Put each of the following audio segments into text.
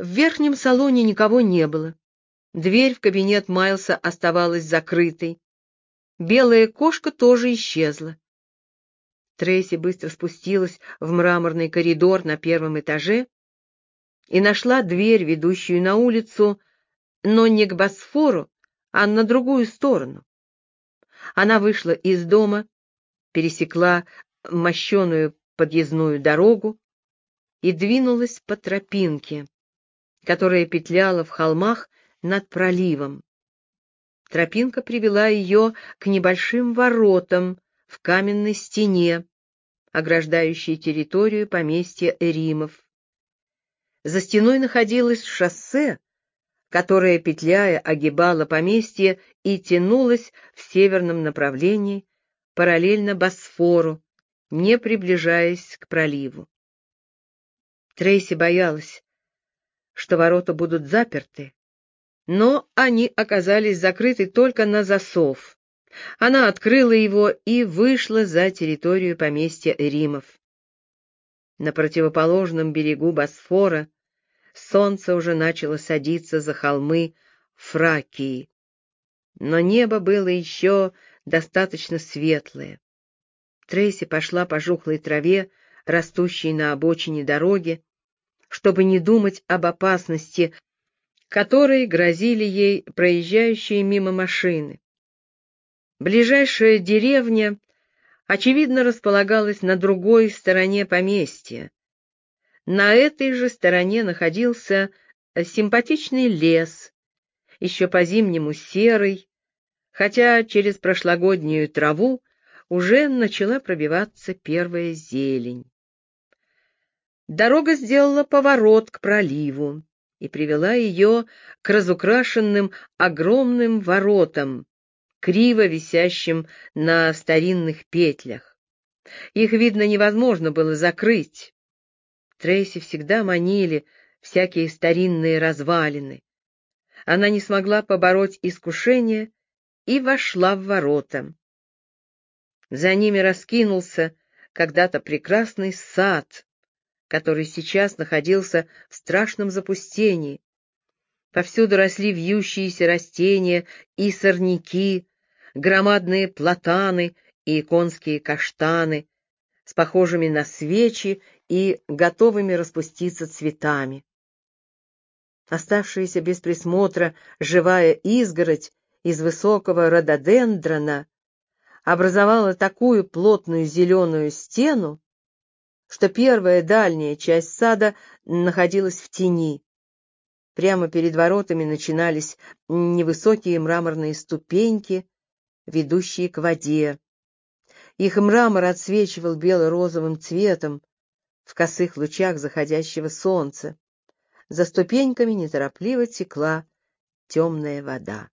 В верхнем салоне никого не было. Дверь в кабинет Майлса оставалась закрытой. Белая кошка тоже исчезла. Трейси быстро спустилась в мраморный коридор на первом этаже и нашла дверь, ведущую на улицу, но не к Босфору, а на другую сторону. Она вышла из дома, пересекла мощеную подъездную дорогу и двинулась по тропинке, которая петляла в холмах над проливом. Тропинка привела ее к небольшим воротам в каменной стене, ограждающей территорию поместья Эримов. За стеной находилось шоссе, которое, петляя, огибало поместье и тянулось в северном направлении, параллельно Босфору, не приближаясь к проливу. Трейси боялась, что ворота будут заперты, но они оказались закрыты только на засов. Она открыла его и вышла за территорию поместья Эримов. На противоположном берегу Босфора солнце уже начало садиться за холмы Фракии, но небо было еще достаточно светлое. Трейси пошла по жухлой траве, растущей на обочине дороги, чтобы не думать об опасности, которой грозили ей проезжающие мимо машины. Ближайшая деревня, очевидно, располагалась на другой стороне поместья. На этой же стороне находился симпатичный лес, еще по-зимнему серый, хотя через прошлогоднюю траву уже начала пробиваться первая зелень. Дорога сделала поворот к проливу и привела ее к разукрашенным огромным воротам, криво висящим на старинных петлях. Их, видно, невозможно было закрыть. Трейси всегда манили всякие старинные развалины. Она не смогла побороть искушение и вошла в ворота. За ними раскинулся когда-то прекрасный сад, который сейчас находился в страшном запустении. Повсюду росли вьющиеся растения и сорняки, громадные платаны и конские каштаны с похожими на свечи и готовыми распуститься цветами. Оставшаяся без присмотра живая изгородь из высокого рододендрона образовала такую плотную зеленую стену, что первая дальняя часть сада находилась в тени. Прямо перед воротами начинались невысокие мраморные ступеньки, ведущие к воде. Их мрамор отсвечивал бело-розовым цветом в косых лучах заходящего солнца. За ступеньками неторопливо текла темная вода.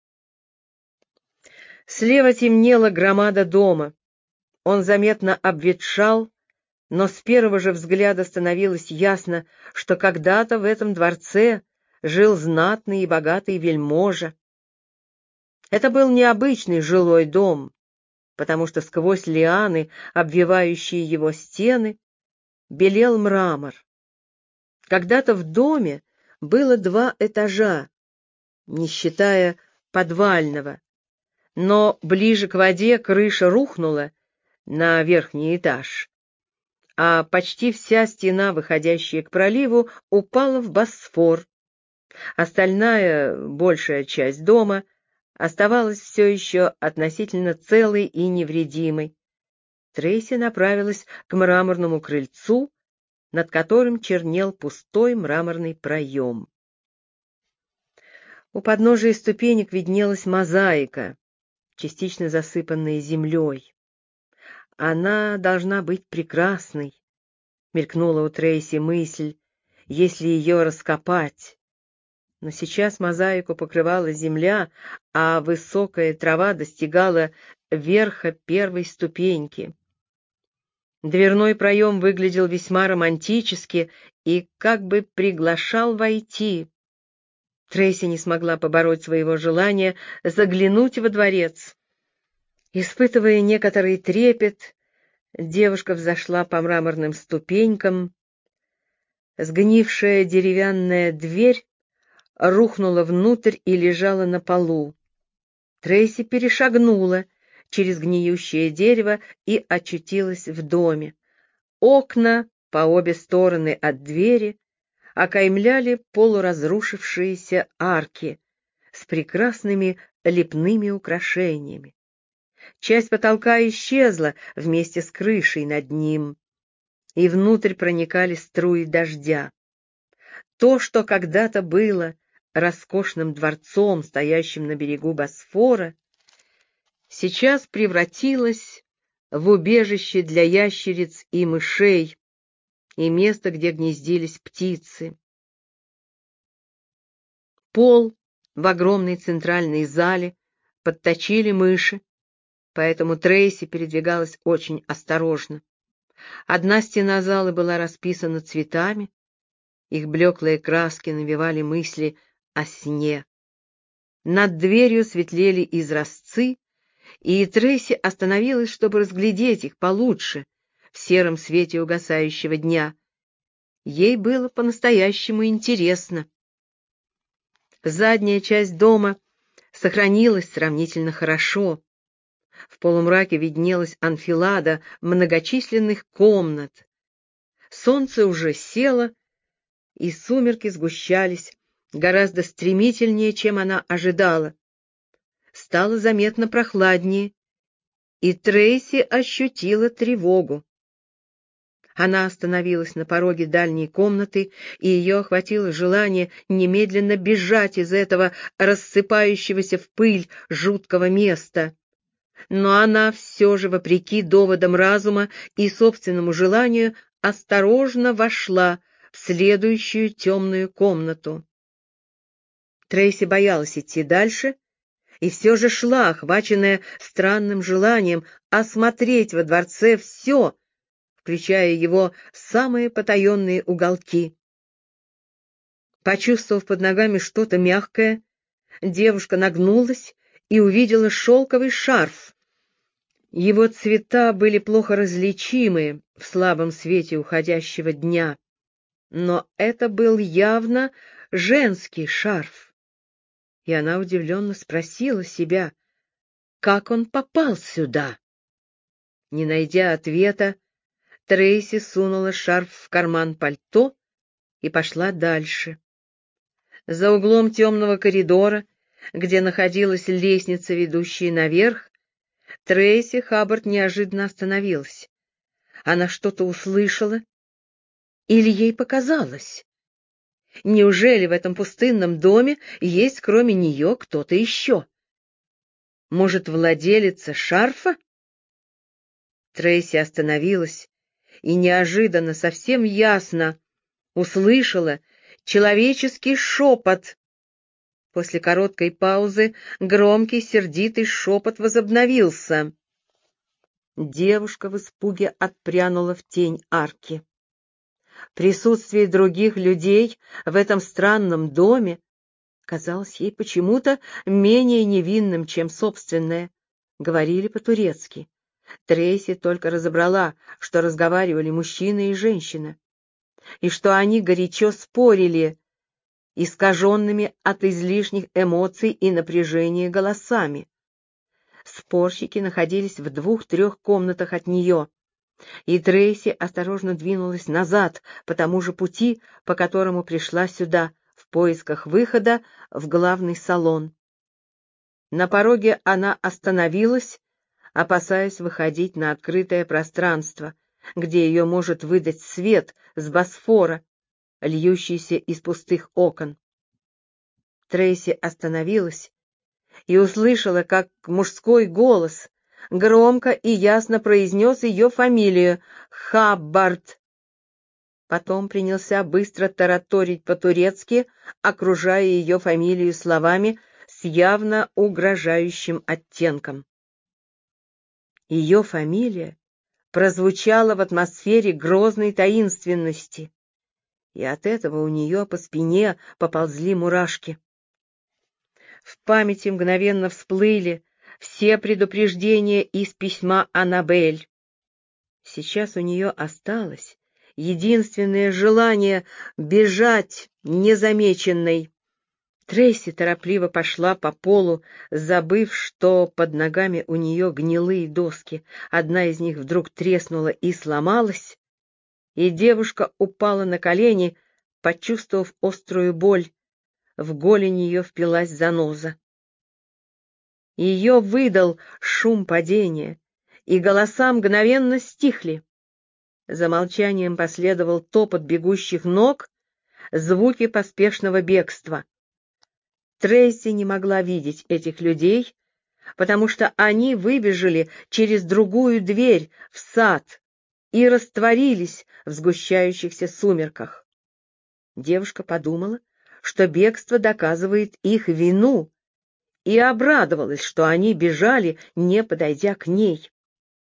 Слева темнела громада дома. Он заметно обветшал, но с первого же взгляда становилось ясно, что когда-то в этом дворце жил знатный и богатый вельможа. Это был необычный жилой дом, потому что сквозь лианы, обвивающие его стены, белел мрамор. Когда-то в доме было 2 этажа, не считая подвального, но ближе к воде крыша рухнула на верхний этаж, а почти вся стена, выходящая к проливу, упала в Босфор. Остальная, большая часть дома оставалась все еще относительно целой и невредимой. Трейси направилась к мраморному крыльцу, над которым чернел пустой мраморный проем. У подножия ступенек виднелась мозаика, частично засыпанная землей. Она должна быть прекрасной, мелькнула у Трейси мысль, если ее раскопать. Но сейчас мозаику покрывала земля, а высокая трава достигала верха первой ступеньки. Дверной проем выглядел весьма романтически и как бы приглашал войти. Трейси не смогла побороть своего желания заглянуть во дворец. Испытывая некоторый трепет, девушка взошла по мраморным ступенькам. Сгнившая деревянная дверь рухнула внутрь и лежала на полу. Трейси перешагнула через гниющее дерево и очутилась в доме. Окна по обе стороны от двери окаймляли полуразрушившиеся арки с прекрасными лепными украшениями. Часть потолка исчезла вместе с крышей над ним, и внутрь проникали струи дождя. То, что когда-то было роскошным дворцом, стоящим на берегу Босфора, сейчас превратилось в убежище для ящериц и мышей и место, где гнездились птицы. Пол в огромной центральной зале подточили мыши, поэтому Трейси передвигалась очень осторожно. Одна стена зала была расписана цветами, их блеклые краски навевали мысли о сне. Над дверью светлели изразцы, и Трейси остановилась, чтобы разглядеть их получше в сером свете угасающего дня. Ей было по-настоящему интересно. Задняя часть дома сохранилась сравнительно хорошо. В полумраке виднелась анфилада многочисленных комнат. Солнце уже село, и сумерки сгущались гораздо стремительнее, чем она ожидала. Стало заметно прохладнее, и Трейси ощутила тревогу. Она остановилась на пороге дальней комнаты, и ее охватило желание немедленно бежать из этого рассыпающегося в пыль жуткого места. Но она все же, вопреки доводам разума и собственному желанию, осторожно вошла в следующую темную комнату. Трейси боялась идти дальше, и все же шла, охваченная странным желанием осмотреть во дворце все, включая его самые потаенные уголки. Почувствовав под ногами что-то мягкое, девушка нагнулась и увидела шелковый шарф. Его цвета были плохо различимы в слабом свете уходящего дня, но это был явно женский шарф. И она удивленно спросила себя, как он попал сюда. Не найдя ответа, Трейси сунула шарф в карман пальто и пошла дальше. За углом темного коридора, где находилась лестница, ведущая наверх, Трейси Хаббард неожиданно остановилась. Она что-то услышала, или ей показалось? Неужели в этом пустынном доме есть кроме нее кто-то еще? Может, владелица шарфа? Трейси остановилась и неожиданно, совсем ясно услышала человеческий шепот. После короткой паузы громкий сердитый шепот возобновился. Девушка в испуге отпрянула в тень арки. Присутствие других людей в этом странном доме казалось ей почему-то менее невинным, чем собственное. Говорили по-турецки. Трейси только разобрала, что разговаривали мужчина и женщина, и что они горячо спорили, искаженными от излишних эмоций и напряжения голосами. Спорщики находились в 2-3 комнатах от нее, и Трейси осторожно двинулась назад по тому же пути, по которому пришла сюда, в поисках выхода в главный салон. На пороге она остановилась, опасаясь выходить на открытое пространство, где ее может выдать свет с Босфора, льющийся из пустых окон. Трейси остановилась и услышала, как мужской голос громко и ясно произнес ее фамилию — Хаббард. Потом принялся быстро тараторить по-турецки, окружая ее фамилию словами с явно угрожающим оттенком. Ее фамилия прозвучала в атмосфере грозной таинственности, и от этого у нее по спине поползли мурашки. В памяти мгновенно всплыли все предупреждения из письма Аннабель. Сейчас у нее осталось единственное желание — бежать незамеченной. Трейси торопливо пошла по полу, забыв, что под ногами у нее гнилые доски. Одна из них вдруг треснула и сломалась, и девушка упала на колени, почувствовав острую боль. В голень ее впилась заноза. Ее выдал шум падения, и голоса мгновенно стихли. За молчанием последовал топот бегущих ног, звуки поспешного бегства. Трейси не могла видеть этих людей, потому что они выбежали через другую дверь в сад и растворились в сгущающихся сумерках. Девушка подумала, что бегство доказывает их вину, и обрадовалась, что они бежали, не подойдя к ней.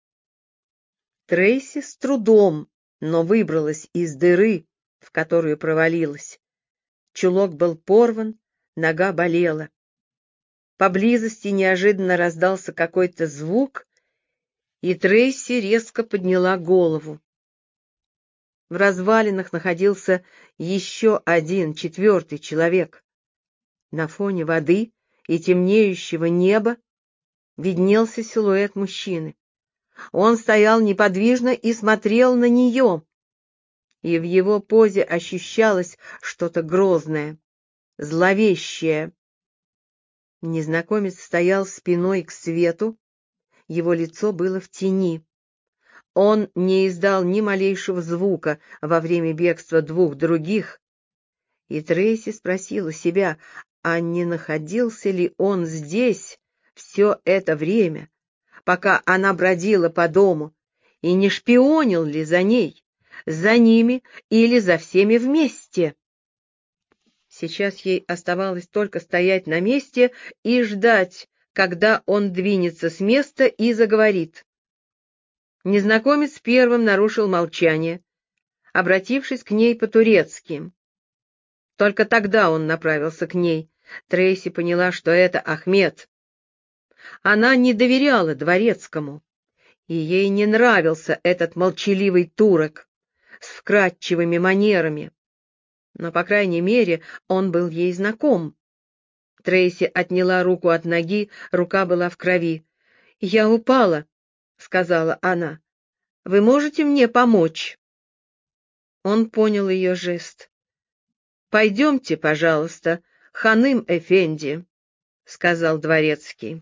Трейси с трудом, но выбралась из дыры, в которую провалилась. Чулок был порван, нога болела. Поблизости неожиданно раздался какой-то звук, и Трейси резко подняла голову. В развалинах находился еще один, четвертый человек. На фоне воды и темнеющего неба виднелся силуэт мужчины. Он стоял неподвижно и смотрел на нее, и в его позе ощущалось что-то грозное, зловещее. Незнакомец стоял спиной к свету, его лицо было в тени. Он не издал ни малейшего звука во время бегства двух других, и Трейси спросила себя, а не находился ли он здесь все это время, пока она бродила по дому, и не шпионил ли за ней, за ними или за всеми вместе. Сейчас ей оставалось только стоять на месте и ждать, когда он двинется с места и заговорит. Незнакомец первым нарушил молчание, обратившись к ней по-турецки. Только тогда он направился к ней. Трейси поняла, что это Ахмед. Она не доверяла дворецкому, и ей не нравился этот молчаливый турок с вкрадчивыми манерами. Но, по крайней мере, он был ей знаком. Трейси отняла руку от ноги, рука была в крови. «Я упала», — сказала она. «Вы можете мне помочь?» Он понял ее жест. «Пойдемте, пожалуйста, ханым эфенди», — сказал дворецкий.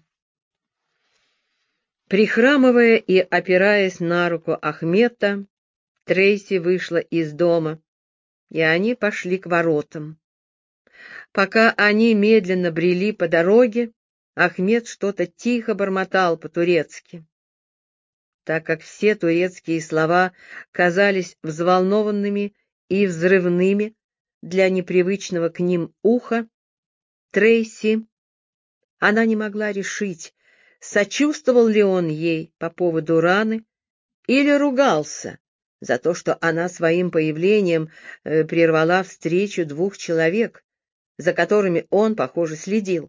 Прихрамывая и опираясь на руку Ахмета, Трейси вышла из дома, и они пошли к воротам. Пока они медленно брели по дороге, Ахмед что-то тихо бормотал по-турецки. Так как все турецкие слова казались взволнованными и взрывными для непривычного к ним уха, Трейси, она не могла решить, сочувствовал ли он ей по поводу раны или ругался за то, что она своим появлением прервала встречу двух человек, за которыми он, похоже, следил.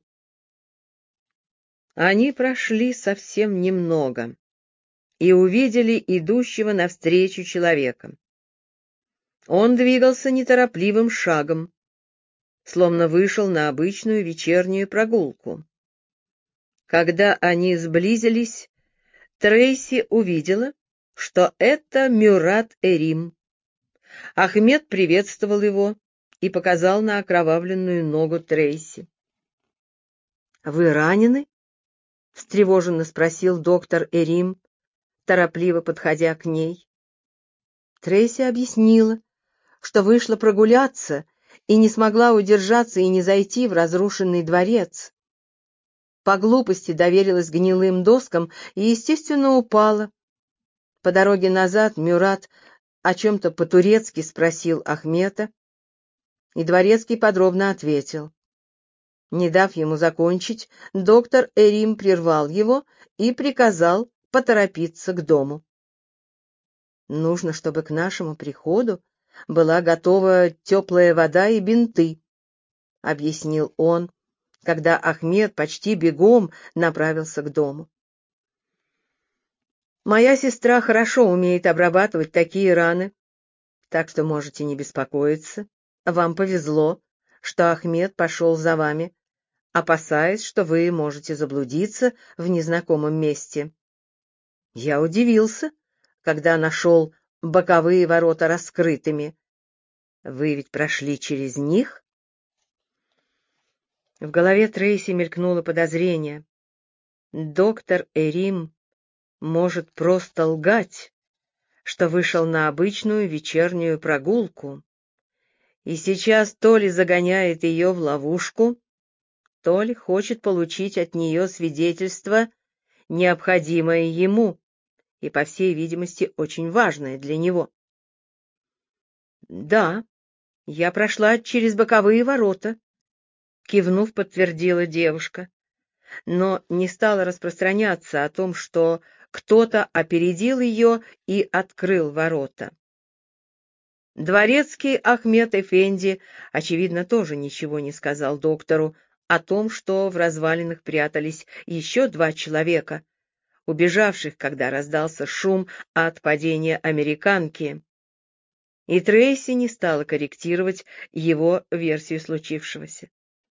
Они прошли совсем немного и увидели идущего навстречу человека. Он двигался неторопливым шагом, словно вышел на обычную вечернюю прогулку. Когда они сблизились, Трейси увидела, что это Мюрат Эрим. Ахмед приветствовал его и показал на окровавленную ногу Трейси. «Вы ранены?» — встревоженно спросил доктор Эрим, торопливо подходя к ней. Трейси объяснила, что вышла прогуляться и не смогла удержаться и не зайти в разрушенный дворец. По глупости доверилась гнилым доскам и, естественно, упала. По дороге назад Мюрат о чем-то по-турецки спросил Ахмета, и дворецкий подробно ответил. Не дав ему закончить, доктор Эрим прервал его и приказал поторопиться к дому. «Нужно, чтобы к нашему приходу была готова теплая вода и бинты», — объяснил он, когда Ахмед почти бегом направился к дому. «Моя сестра хорошо умеет обрабатывать такие раны Так что можете не беспокоиться. Вам повезло, что Ахмед пошел за вами, опасаясь, что вы можете заблудиться в незнакомом месте. Я удивился, когда нашел боковые ворота раскрытыми. Вы ведь прошли через них? В голове Трейси мелькнуло подозрение. Доктор Эрим может просто лгать, что вышел на обычную вечернюю прогулку, и сейчас то ли загоняет ее в ловушку, то ли хочет получить от нее свидетельство, необходимое ему и, по всей видимости, очень важное для него. «Да, я прошла через боковые ворота», — кивнув, подтвердила девушка, но не стала распространяться о том, что кто-то опередил ее и открыл ворота. Дворецкий Ахмед Эфенди, очевидно, тоже ничего не сказал доктору о том, что в развалинах прятались еще 2 человека, убежавших, когда раздался шум от падения американки. И Трейси не стала корректировать его версию случившегося.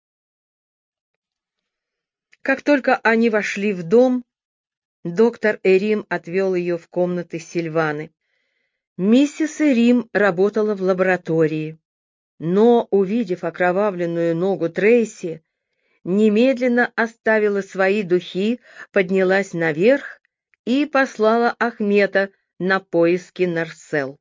Как только они вошли в дом, доктор Эрим отвел ее в комнаты Сильваны. Миссис Эрим работала в лаборатории, но, увидев окровавленную ногу Трейси, немедленно оставила свои духи, поднялась наверх и послала Ахмета на поиски Нарсел.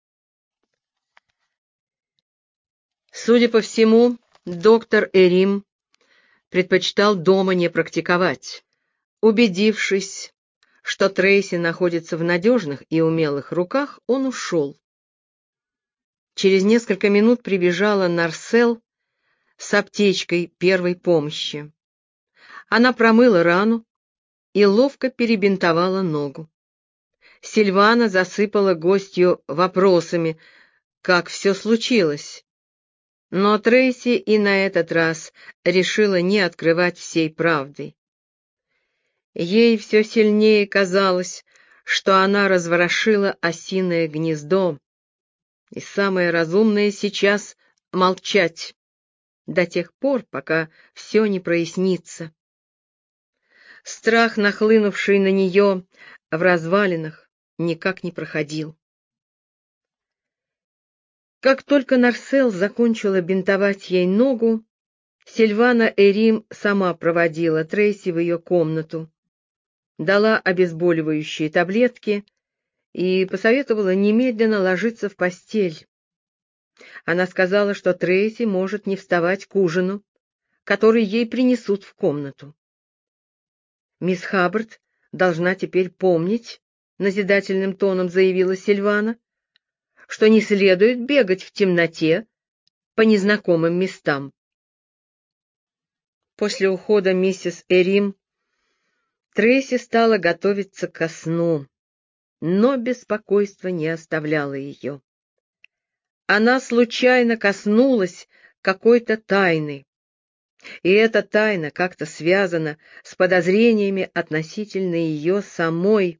Судя по всему, доктор Эрим предпочитал дома не практиковать. Убедившись, что Трейси находится в надежных и умелых руках, он ушел. Через несколько минут прибежала Нарсел с аптечкой первой помощи. Она промыла рану и ловко перебинтовала ногу. Сильвана засыпала гостью вопросами, как все случилось. Но Трейси и на этот раз решила не открывать всей правды. Ей все сильнее казалось, что она разворошила осиное гнездо, и самое разумное сейчас — молчать до тех пор, пока все не прояснится. Страх, нахлынувший на нее в развалинах, никак не проходил. Как только Нарсел закончила бинтовать ей ногу, Сильвана Эрим сама проводила Трейси в ее комнату, дала обезболивающие таблетки и посоветовала немедленно ложиться в постель. Она сказала, что Трейси может не вставать к ужину, который ей принесут в комнату. «Мисс Хаббард должна теперь помнить», — назидательным тоном заявила Сильвана, «что не следует бегать в темноте по незнакомым местам». После ухода миссис Эрим Трейси стала готовиться ко сну, но беспокойство не оставляло ее. Она случайно коснулась какой-то тайны, и эта тайна как-то связана с подозрениями относительно ее самой.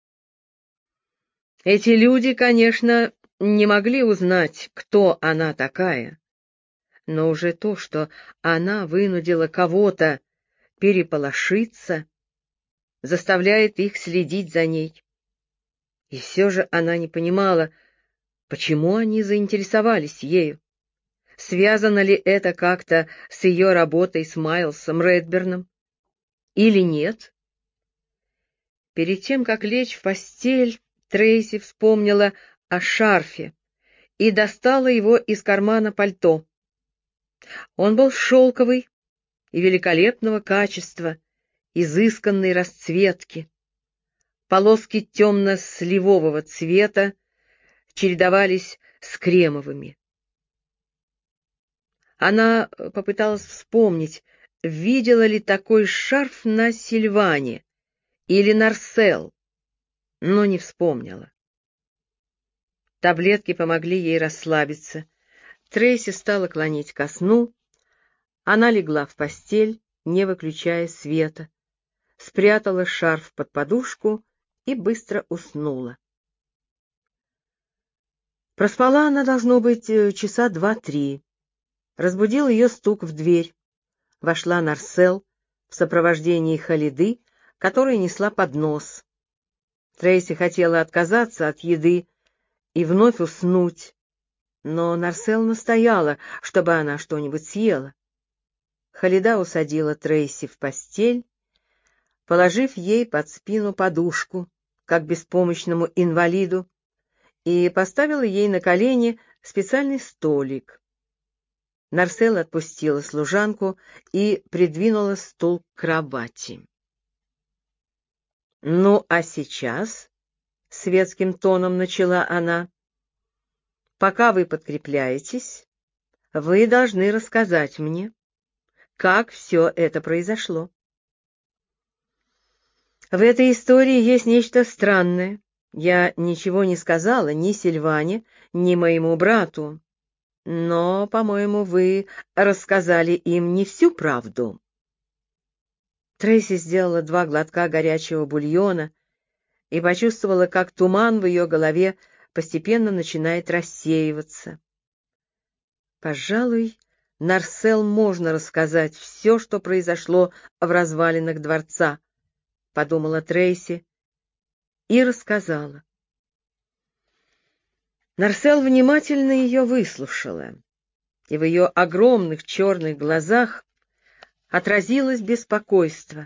Эти люди, конечно, не могли узнать, кто она такая, но уже то, что она вынудила кого-то переполошиться, заставляет их следить за ней. И все же она не понимала, почему они заинтересовались ею. Связано ли это как-то с ее работой с Майлсом Редберном или нет? Перед тем, как лечь в постель, Трейси вспомнила о шарфе и достала его из кармана пальто. Он был шелковый и великолепного качества, изысканной расцветки. Полоски темно-сливового цвета чередовались с кремовыми. Она попыталась вспомнить, видела ли такой шарф на Сильване или Нарсел, но не вспомнила. Таблетки помогли ей расслабиться. Трейси стала клонить ко сну. Она легла в постель, не выключая света, спрятала шарф под подушку и быстро уснула. Проспала она, должно быть, часа 2-3. Разбудил ее стук в дверь. Вошла Нарсел в сопровождении Халиды, которая несла поднос. Трейси хотела отказаться от еды и вновь уснуть, но Нарсел настояла, чтобы она что-нибудь съела. Халида усадила Трейси в постель, положив ей под спину подушку, как беспомощному инвалиду, и поставила ей на колени специальный столик. Нарсел отпустила служанку и придвинула стул к кровати. «Ну, а сейчас», — светским тоном начала она, — «пока вы подкрепляетесь, вы должны рассказать мне, как все это произошло. В этой истории есть нечто странное. Я ничего не сказала ни Сильване, ни моему брату, но, по-моему, вы рассказали им не всю правду». Трейси сделала 2 глотка горячего бульона и почувствовала, как туман в ее голове постепенно начинает рассеиваться. Пожалуй, Нарсел можно рассказать все, что произошло в развалинах дворца, — подумала Трейси и рассказала. Нарсел внимательно ее выслушала, и в ее огромных черных глазах отразилось беспокойство.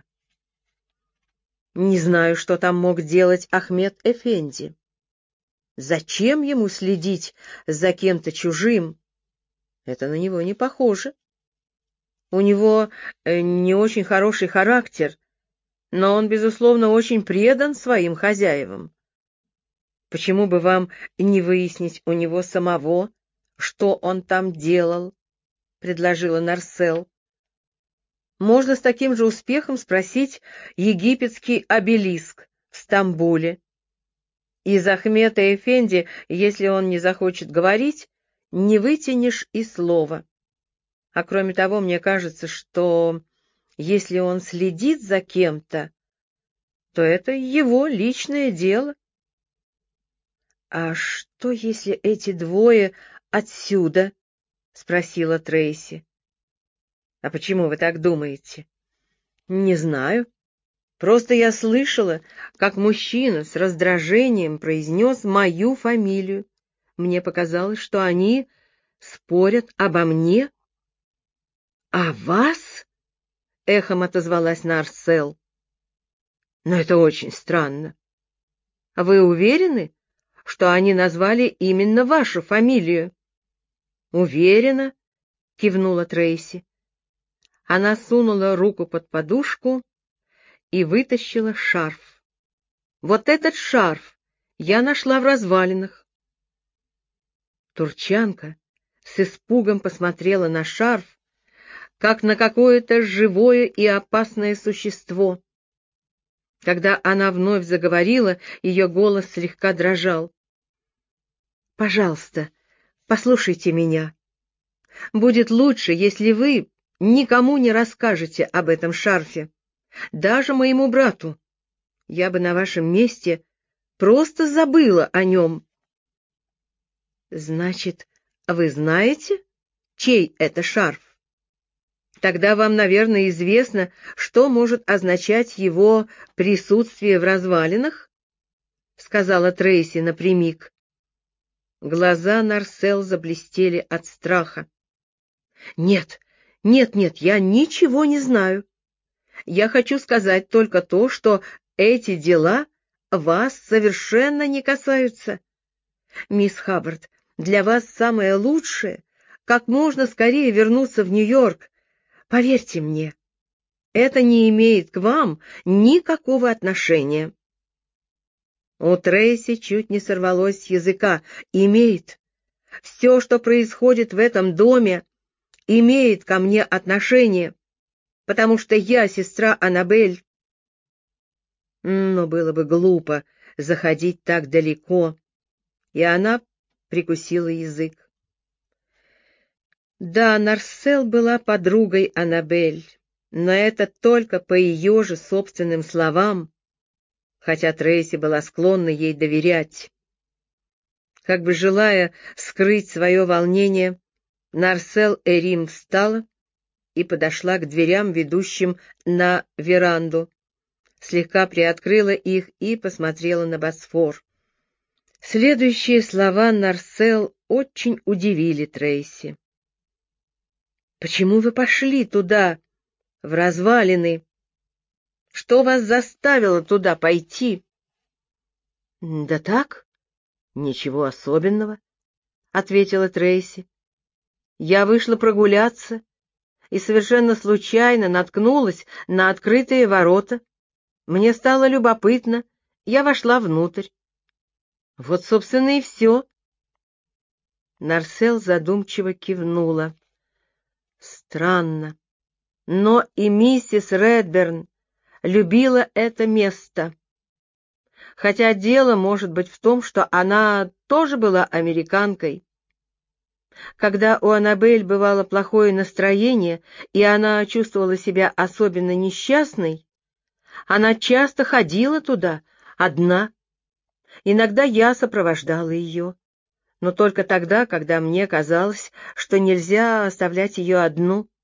Не знаю, что там мог делать Ахмед Эфенди. Зачем ему следить за кем-то чужим? Это на него не похоже. У него не очень хороший характер, но он, безусловно, очень предан своим хозяевам. Почему бы вам не выяснить у него самого, что он там делал? — предложила Нарсел. Можно с таким же успехом спросить египетский обелиск в Стамбуле. Из Ахмета Эфенди, если он не захочет говорить, не вытянешь и слова. А кроме того, мне кажется, что если он следит за кем-то, то это его личное дело. — А что, если эти двое отсюда? — спросила Трейси. — А почему вы так думаете? — Не знаю. Просто я слышала, как мужчина с раздражением произнес мою фамилию. Мне показалось, что они спорят обо мне. — О вас? — эхом отозвалась Нарсел. — Но это очень странно. — Вы уверены, что они назвали именно вашу фамилию? — Уверена, — кивнула Трейси. Она сунула руку под подушку и вытащила шарф. Вот этот шарф я нашла в развалинах. Турчанка с испугом посмотрела на шарф, как на какое-то живое и опасное существо. Когда она вновь заговорила, ее голос слегка дрожал. «Пожалуйста, послушайте меня. Будет лучше, если вы никому не расскажете об этом шарфе, даже моему брату. Я бы на вашем месте просто забыла о нем». «Значит, вы знаете, чей это шарф? Тогда вам, наверное, известно, что может означать его присутствие в развалинах?» — сказала Трейси напрямик. Глаза Нарсел заблестели от страха. «Нет, нет, я ничего не знаю. Я хочу сказать только то, что эти дела вас совершенно не касаются. Мисс Хаббард, для вас самое лучшее — как можно скорее вернуться в Нью-Йорк. Поверьте мне, это не имеет к вам никакого отношения». У Трейси чуть не сорвалось с языка. «Имеет. Все, что происходит в этом доме, имеет ко мне отношение, потому что я сестра Аннабель». Но было бы глупо заходить так далеко, и она прикусила язык. Да, Нарсел была подругой Аннабель, но это только по ее же собственным словам, хотя Трейси была склонна ей доверять. Как бы желая скрыть свое волнение, Нарсел Эрим встала и подошла к дверям, ведущим на веранду, слегка приоткрыла их и посмотрела на Босфор. Следующие слова Нарсел очень удивили Трейси. «Почему вы пошли туда, в развалины? Что вас заставило туда пойти?» «Да так, ничего особенного», — ответила Трейси. «Я вышла прогуляться и совершенно случайно наткнулась на открытые ворота. Мне стало любопытно, я вошла внутрь. Вот, собственно, и все». Нарсел задумчиво кивнула. «Странно, но и миссис Редберн любила это место. Хотя дело может быть в том, что она тоже была американкой. Когда у Аннабель бывало плохое настроение, и она чувствовала себя особенно несчастной, она часто ходила туда, одна. Иногда я сопровождала ее, но только тогда, когда мне казалось, что нельзя оставлять ее одну.